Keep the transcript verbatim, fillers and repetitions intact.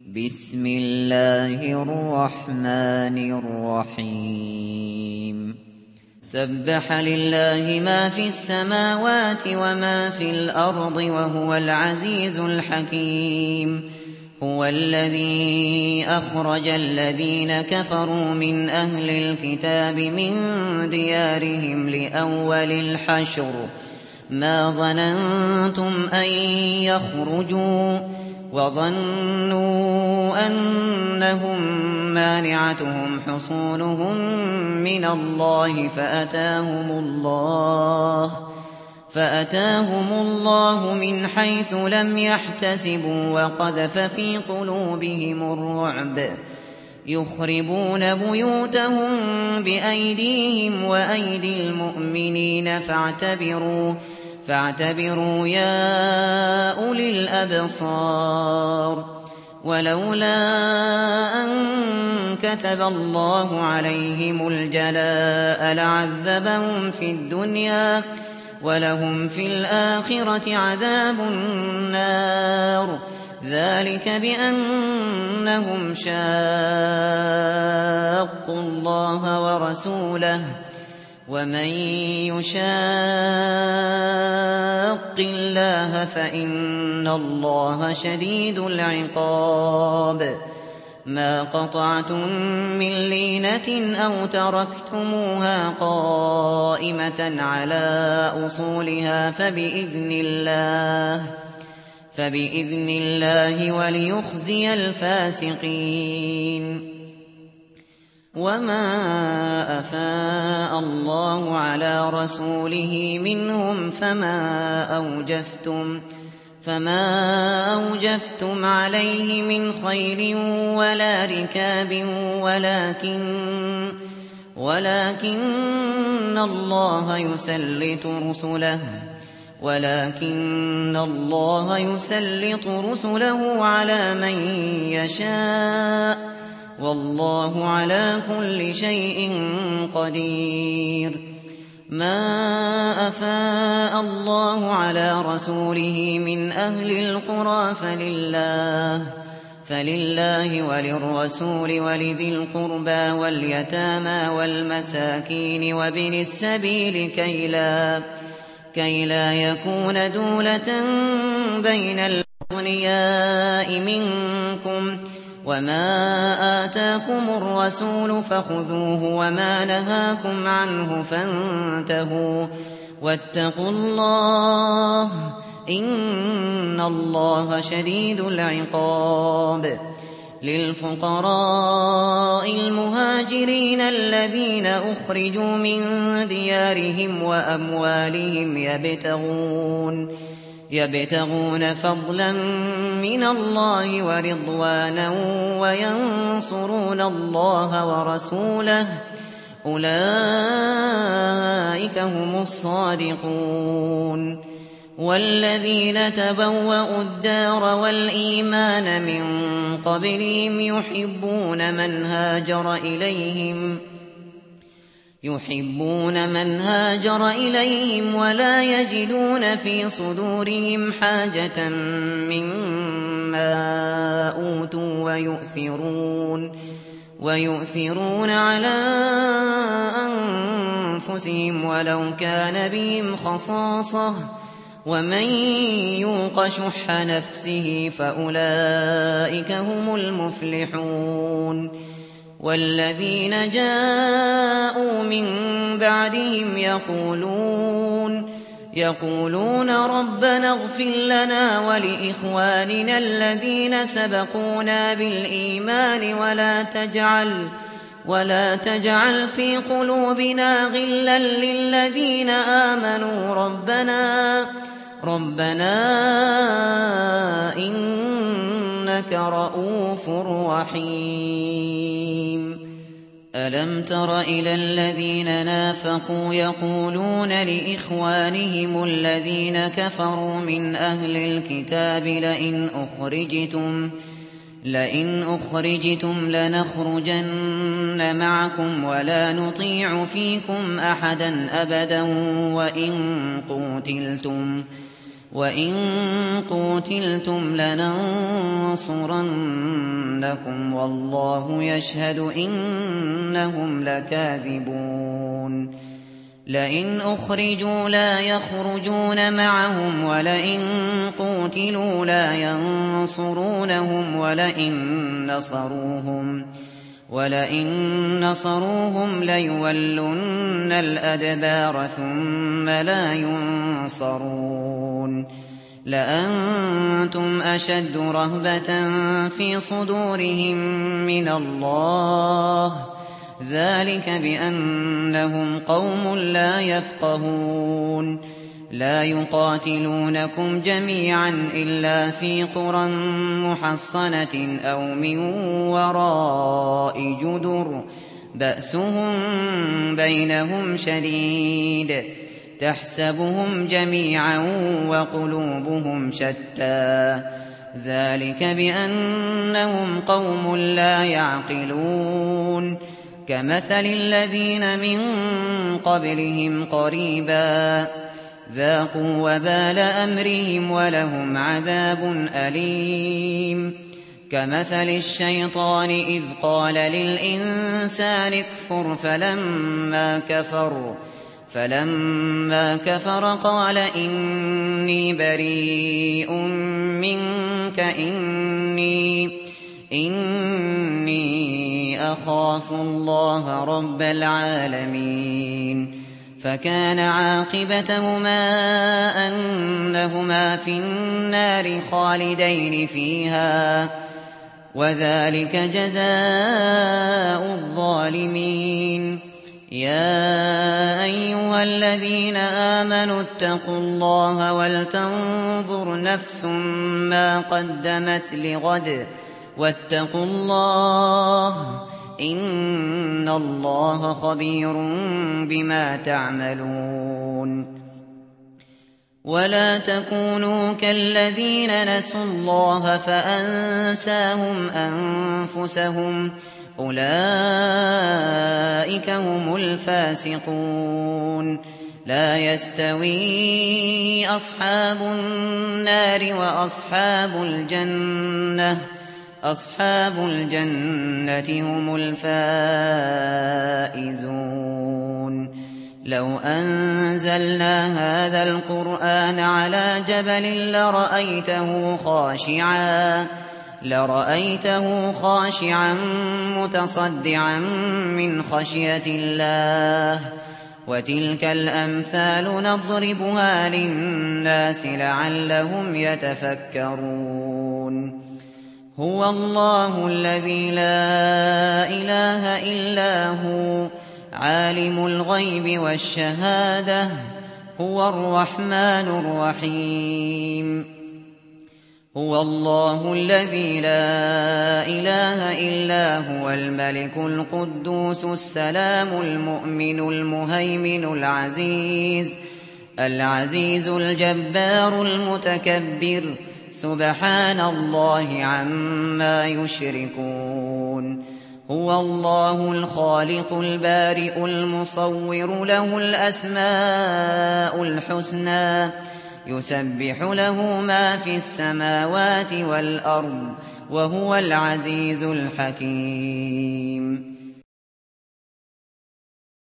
بسم الله الرحمن الرحيم سبح لله ما في السماوات وما في الأرض وهو العزيز الحكيم هو الذي أخرج الذين كفروا من أهل الكتاب من ديارهم لأول الحشر ما ظننتم أن يخرجوا وظنوا أنهم مانعتهم حصونهم من الله فأتاهم الله فأتاهم الله من حيث لم يحتسبوا وقذف في قلوبهم الرعب يخربون بيوتهم بأيديهم وأيدي المؤمنين فاعتبروا فاعتبروا يا أولي الأبصار ولولا أن كتب الله عليهم الجلاء لعذبهم في الدنيا ولهم في الآخرة عذاب النار ذلك بأنهم شاقوا الله ورسوله ومن يشاق الله فإن الله شديد العقاب ما قطعتم من لينة أو تركتموها قائمة على أصولها فبإذن الله فبإذن الله وليخزي الفاسقين وما أفاء الله على رسوله منهم فما أوجفتم فما أوجفتم عليه من خيل ولا ركاب ولكن ولكن الله يسلط رسله ولكن الله يسلط رسله على من يشاء والله على كل شيء قدير ما أفاء الله على رسوله من أهل القرى فلله فلله وللرسول ولذي القربى واليتامى والمساكين وابن السبيل كي لا كي لا يكون دولة بين الأغنياء منكم وما آتاكم الرسول فخذوه وما نهاكم عنه فانتهوا واتقوا الله إن الله شديد العقاب للفقراء المهاجرين الذين أخرجوا من ديارهم وأموالهم يبتغون يبتغون فضلا من الله ورضوانا وينصرون الله ورسوله أولئك هم الصادقون والذين تبوأوا الدار والإيمان من قبلهم يحبون من هاجر إليهم يحبون من هاجر إليهم ولا يجدون في صدورهم حاجة مما أوتوا ويؤثرون ويؤثرون على أنفسهم ولو كان بهم خصاصة ومن يوق شح نفسه فأولئك هم المفلحون والذين جاءوا من بعدهم يقولون يقولون ربنا اغفر لنا ولإخواننا الذين سبقونا بالإيمان ولا تجعل ولا تجعل في قلوبنا غلا للذين آمنوا ربنا ربنا إنك رؤوف رحيم ألم تر إلى الذين نافقوا يقولون لإخوانهم الذين كفروا من أهل الكتاب لئن أخرجتم لئن أخرجتم لنخرجن معكم ولا نطيع فيكم أحدا أبدا وإن قوتلتم وَإِن قُوتِلْتُمْ لَنَنصُرَنَّكُمْ لَيَسْجُنَنَّكُمْ وَاللَّهُ يَشْهَدُ إِنَّهُمْ لَكَاذِبُونَ لئن أخرجوا لا يخرجون معهم ولئن قوتلوا لا ينصرونهم ولئن نصروهم ولئن نصروهم ليولن الأدبار ثم لا ينصرون لأنتم أشد رهبة في صدورهم من الله ذلك بأنهم قوم لا يفقهون لا يقاتلونكم جميعا إلا في قرى محصنة أو من وراء جدر بأسهم بينهم شديد تحسبهم جميعا وقلوبهم شتى ذلك بأنهم قوم لا يعقلون كمثل الذين من قبلهم قريبا ذاقوا وبال أمرهم ولهم عذاب أليم كمثل الشيطان إذ قال للإنسان اكفر فلما كفر فلما كفر قال إني بريء منك إني إني أخاف الله رب العالمين فكان عاقبتهما أنهما في النار خالدين فيها وذلك جزاء الظالمين يا أيها الذين آمنوا اتقوا الله ولتنظر نفس ما قدمت لغد واتقوا الله إن الله خبير بما تعملون ولا تكونوا كالذين نسوا الله فأنساهم أنفسهم أولئك هم الفاسقون لا يستوي أصحاب النار وأصحاب الجنة أصحاب الجنة هم الفائزون لو أنزلنا هذا القرآن على جبل لرأيته خاشعا لرأيته خاشعا متصدعا من خشية الله وتلك الأمثال نضربها للناس لعلهم يتفكرون هو الله الذي لا إله إلا هو عالم الغيب والشهادة هو الرحمن الرحيم هو الله الذي لا إله إلا هو الملك القدوس السلام المؤمن المهيمن العزيز العزيز الجبار المتكبر سبحان الله عما يشركون هو الله الخالق البارئ المصور له الأسماء الحسنى يسبح له ما في السماوات والأرض وهو العزيز الحكيم